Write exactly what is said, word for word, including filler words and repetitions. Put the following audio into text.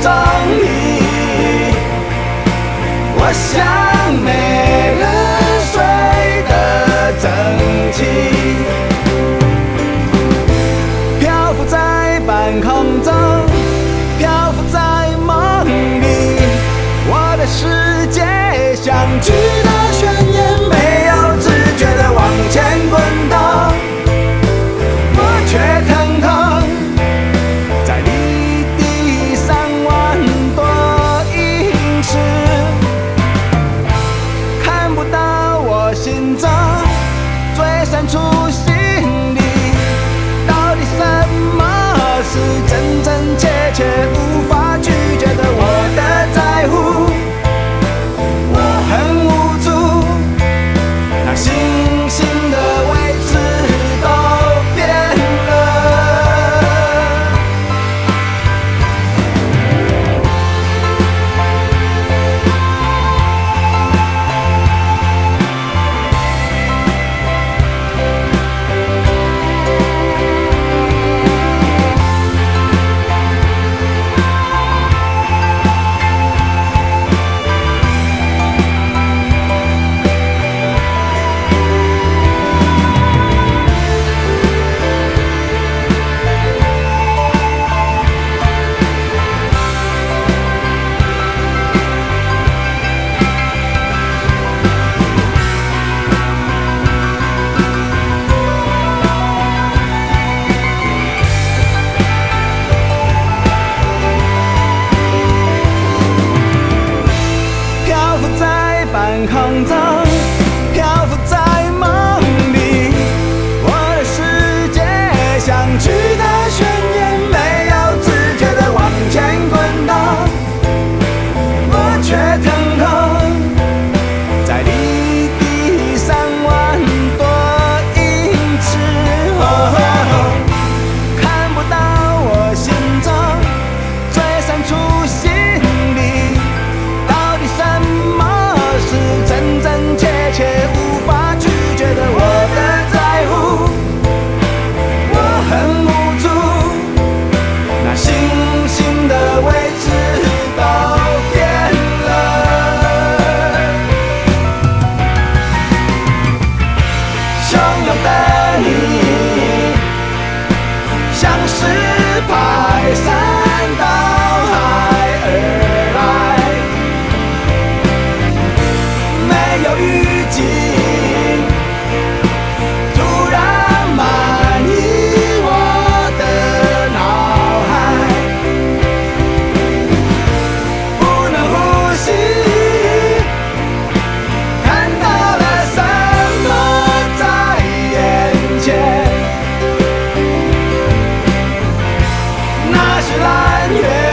整理。我想没人睡得整齐，漂浮在半空中，漂浮在梦里。我的世界像巨大宣言，没有知觉的往前滚动，我却腾腾在离地三万多英尺，看不到我心中最深处心里，到底什么是真真切切无法拒绝的我的在乎。我很无助，那星星的位置都变了。漂浮在半空中，漂浮在梦里。我的世界像巨大宣言，没有知觉的往前滚动，我却腾空在离地三万多英尺。哦，看不到我心中最深处心里，到底什么是真真切切无法拒绝的我的在乎。我很无助，那星星的位置都变了。汹涌的你，像是排山倒海而来，没有预警，突然满溢我的脑海，不能呼吸，看到了什么在眼前？那是蓝月。